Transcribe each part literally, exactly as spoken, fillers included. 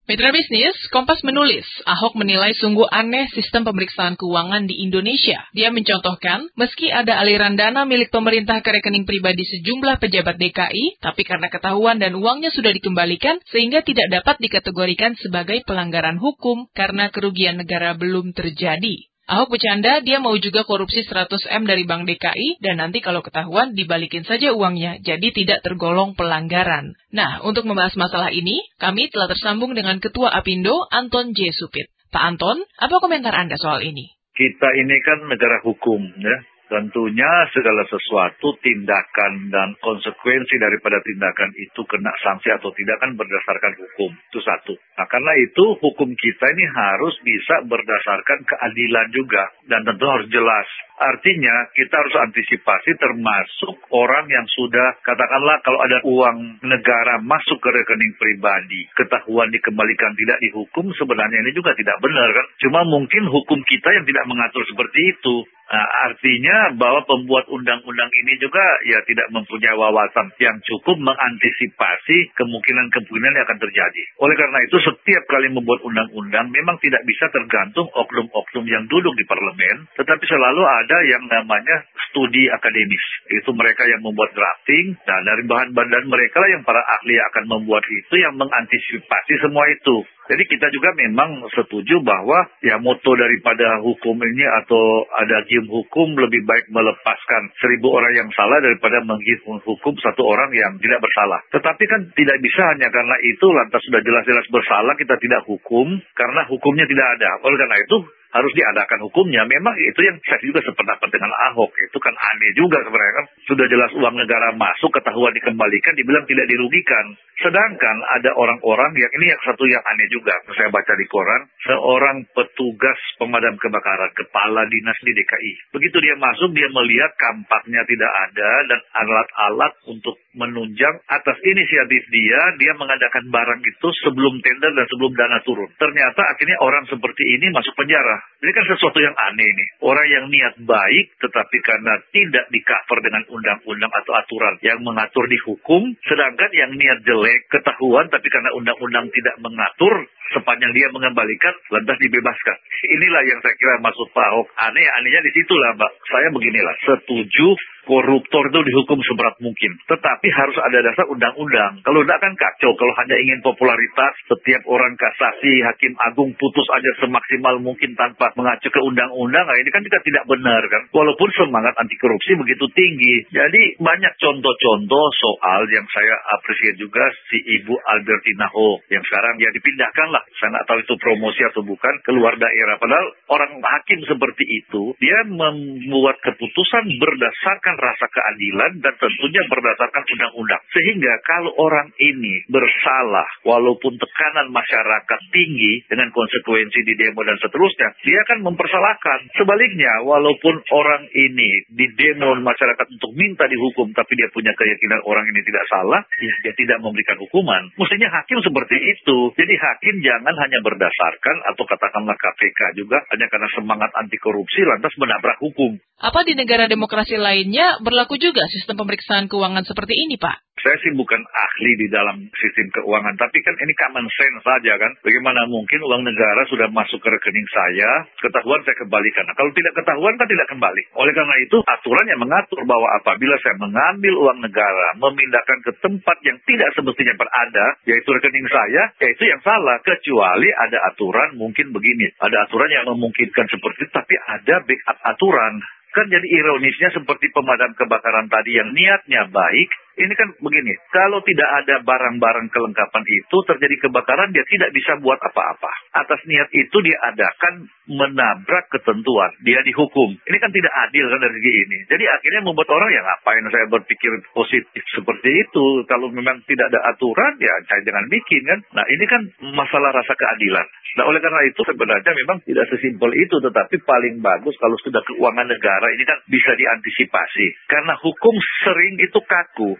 Mitra bisnis, Kompas menulis, Ahok menilai sungguh aneh sistem pemeriksaan keuangan di Indonesia. Dia mencontohkan, meski ada aliran dana milik pemerintah ke rekening pribadi sejumlah pejabat D K I, tapi karena ketahuan dan uangnya sudah dikembalikan, sehingga tidak dapat dikategorikan sebagai pelanggaran hukum karena kerugian negara belum terjadi. Ahok bercanda, dia mau juga korupsi seratus M dari Bank D K I, dan nanti kalau ketahuan, dibalikin saja uangnya, jadi tidak tergolong pelanggaran. Nah, untuk membahas masalah ini, kami telah tersambung dengan Ketua Apindo, Anton J. Supit. Pak Anton, apa komentar Anda soal ini? Kita ini kan negara hukum, ya. Tentunya segala sesuatu, tindakan dan konsekuensi daripada tindakan itu kena sanksi atau tidak kan berdasarkan hukum. Itu satu. Nah, karena itu hukum kita ini harus bisa berdasarkan keadilan juga. Dan tentu harus jelas. Artinya kita harus antisipasi termasuk orang yang sudah, katakanlah kalau ada uang negara masuk ke rekening pribadi, ketahuan dikembalikan tidak dihukum, sebenarnya ini juga tidak benar kan. Cuma mungkin hukum kita yang tidak mengatur seperti itu. Nah, artinya bahwa pembuat undang-undang ini juga ya tidak mempunyai wawasan yang cukup mengantisipasi kemungkinan-kemungkinan yang akan terjadi. Oleh karena itu setiap kali membuat undang-undang memang tidak bisa tergantung oknum-oknum yang duduk di parlemen, tetapi selalu ada yang namanya studi akademis. Itu mereka yang membuat drafting, nah dari bahan-bahan dan mereka lah yang para ahli akan membuat itu yang mengantisipasi semua itu. Jadi kita juga memang setuju bahwa ya moto daripada hukum ini atau ada gium hukum lebih baik melepaskan seribu orang yang salah daripada menghukum satu orang yang tidak bersalah. Tetapi kan tidak bisa hanya karena itu lantas sudah jelas-jelas bersalah kita tidak hukum karena hukumnya tidak ada. Oleh karena itu harus diadakan hukumnya. Memang itu yang saya juga sependapat dengan Ahok. Itu kan aneh juga sebenarnya kan. Sudah jelas uang negara masuk, ketahuan dikembalikan, dibilang tidak dirugikan. Sedangkan ada orang-orang yang, ini yang satu yang aneh juga. Saya baca di koran, seorang petugas pemadam kebakaran, kepala dinas di D K I. Begitu dia masuk, dia melihat kampaknya tidak ada dan alat-alat untuk menunjang atas inisiatif dia, dia mengadakan barang itu sebelum tender dan sebelum dana turun. Ternyata akhirnya orang seperti ini masuk penjara. Ini kan sesuatu yang aneh nih. Orang yang niat baik, tetapi karena tidak di-cover dengan undang-undang atau aturan yang mengatur di hukum, sedangkan yang niat jelek, ketahuan, tapi karena undang-undang tidak mengatur, sepanjang dia mengembalikan, lantas dibebaskan. Inilah yang saya kira maksud Pak Ahok. Aneh, anehnya di situlah, Mbak. Saya beginilah, setuju koruptor itu dihukum seberat mungkin. Tetapi harus ada dasar undang-undang. Kalau tidak kan kacau. Kalau hanya ingin popularitas, setiap orang kasasi, hakim agung putus aja semaksimal mungkin tanpa mengacu ke undang-undang. Nah, ini kan kita tidak benar kan. Walaupun semangat anti korupsi begitu tinggi. Jadi banyak contoh-contoh soal yang saya apresiasi juga si Ibu Albertina Ho. Yang sekarang ya dipindahkan lah. Saya nggak tahu itu promosi atau bukan keluar daerah. Padahal orang hakim seperti itu, dia membuat keputusan berdasarkan rasa keadilan dan tentunya berdasarkan undang-undang. Sehingga kalau orang ini bersalah walaupun tekanan masyarakat tinggi dengan konsekuensi di demo dan seterusnya, dia akan mempersalahkan. Sebaliknya, walaupun orang ini di demo masyarakat untuk minta dihukum tapi dia punya keyakinan orang ini tidak salah, ya dia tidak memberikan hukuman. Mestinya hakim seperti itu. Jadi hakim jangan hanya berdasarkan atau katakanlah K P K juga hanya karena semangat anti korupsi lantas menabrak hukum. Apa di negara demokrasi lainnya berlaku juga sistem pemeriksaan keuangan seperti ini, Pak? Saya sih bukan ahli di dalam sistem keuangan, tapi kan ini common sense saja kan. Bagaimana mungkin uang negara sudah masuk ke rekening saya, ketahuan saya kembalikan. Nah, kalau tidak ketahuan kan tidak kembali. Oleh karena itu, aturan yang mengatur bahwa apabila saya mengambil uang negara, memindahkan ke tempat yang tidak semestinya berada, yaitu rekening saya, yaitu yang salah. Kecuali ada aturan mungkin begini. Ada aturan yang memungkinkan seperti itu, tapi ada backup aturan. Kan jadi ironisnya seperti pemadam kebakaran tadi yang niatnya baik, ini kan begini, kalau tidak ada barang-barang kelengkapan itu, terjadi kebakaran, dia tidak bisa buat apa-apa. Atas niat itu dia adakan menabrak ketentuan, dia dihukum. Ini kan tidak adil kan dari segi ini. Jadi akhirnya membuat orang, ya ngapain saya berpikir positif seperti itu. Kalau memang tidak ada aturan, ya saya jangan bikin kan. Nah ini kan masalah rasa keadilan. Nah oleh karena itu sebenarnya memang tidak sesimpel itu, tetapi paling bagus kalau sudah keuangan negara, ini kan bisa diantisipasi. Karena hukum sering itu kaku.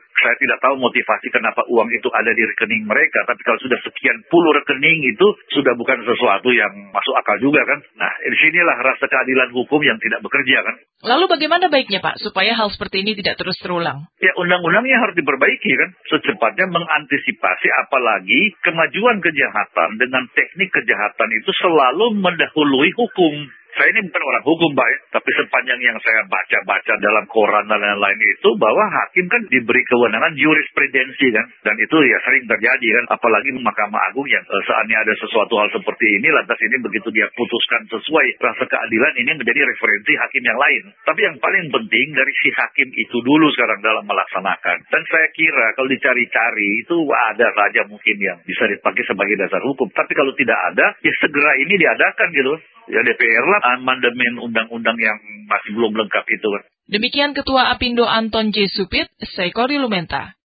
Saya tidak tahu motivasi kenapa uang itu ada di rekening mereka, tapi kalau sudah sekian puluh rekening itu sudah bukan sesuatu yang masuk akal juga kan. Nah, di sinilah rasa keadilan hukum yang tidak bekerja kan. Lalu bagaimana baiknya Pak, supaya hal seperti ini tidak terus terulang? Ya, undang-undangnya harus diperbaiki kan, secepatnya mengantisipasi, apalagi kemajuan kejahatan dengan teknik kejahatan itu selalu mendahului hukum. Saya ini bukan orang hukum, Pak, tapi sepanjang yang saya baca-baca dalam koran dan lain-lain itu, bahwa hakim kan diberi kewenangan jurisprudensi kan, dan itu ya sering terjadi kan, apalagi Mahkamah Agung yang eh, seandainya ada sesuatu hal seperti ini, lantas ini begitu dia putuskan sesuai rasa keadilan, ini menjadi referensi hakim yang lain. Tapi yang paling penting dari si hakim itu dulu sekarang dalam melaksanakan. Dan saya kira kalau dicari-cari itu ada saja mungkin yang bisa dipakai sebagai dasar hukum. Tapi kalau tidak ada, ya segera ini diadakan gitu. Ya D P R lah amandemen undang-undang yang masih belum lengkap itu. Demikian Ketua Apindo Anton J. Supit, saya Kori Lumenta.